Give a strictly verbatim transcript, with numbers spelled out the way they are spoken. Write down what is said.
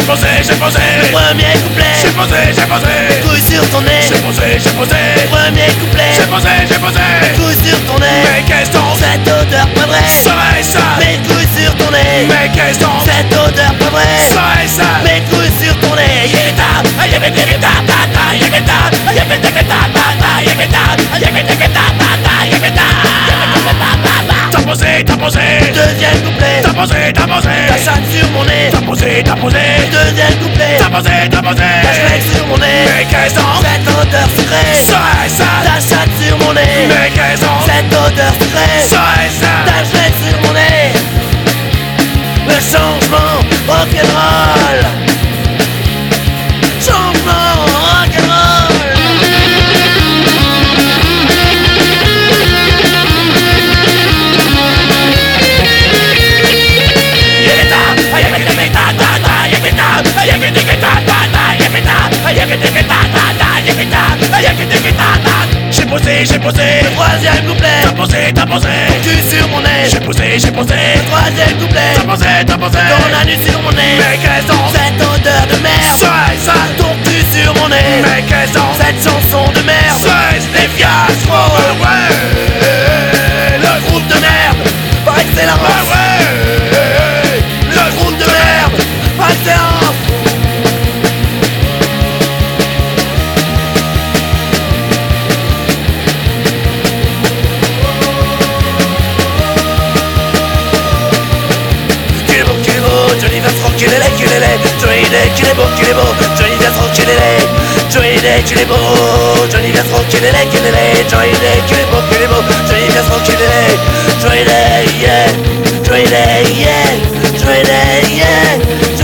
posé, j'ai posé. Le premier couplet. J'ai posé, j'ai posé. Couille sur ton nez. J'ai posé, j'ai posé. Le premier couplet. J'ai posé, j'ai posé. Couille sur ton nez. Mais qu'est-ce donc Cette odeur pas vraie. serait ça? Mes couilles sur ton nez. Mais qu'est-ce donc Cette odeur pas vraie. serait ça? Mes couilles sur ton nez. T'as posé, t'as posé. Deuxième couplet. T'as posé, t'as posé. Ta chatte sur mon nez. T'as posé, t'as posé. Deuxième couplet. T'as posé, t'as posé. Ta schmeck sur mon nez. Mais qu'est-ce donc Cette odeur sucrée. serait ça? Ta chatte sur mon nez. Mais qu'est-ce donc Cette odeur sucrée. serait ça? Ta schmeck sur mon nez. Le changement rock'n'roll. Changement rock'n'roll. J'ai posé, j'ai posé. Le troisième couplet. T'as posé, t'as posé. Tu sur mon nez. J'ai posé, j'ai posé. Le troisième couplet. T'as posé, t'as posé. Ton anus sur mon nez. Mais qu'est-ce donc Cette odeur de merde. serait ça? Ton cul sur mon nez. Mais qu'est-ce donc Cette chanson de merde. serait des fiascos? Ouais, ouais. Le groupe de merde par excellence. Ouais, ouais. Le groupe de merde par excellence. Qu'il est beau, qu'il est beau, Johnny Vincent, qu'il est laid, qu'il est laid. Johnny Day, qu'il est beau, qu'il est beau, Johnny Vincent, qu'il est laid. Johnny Day, qu'il est beau, Johnny Vincent, qu'il est laid, qu'il est laid. Johnny Day, qu'il est beau, qu'il est beau, Johnny Vincent, qu'il est laid. Johnny Day, yeah, Johnny Day, yeah, Johnny Day, yeah.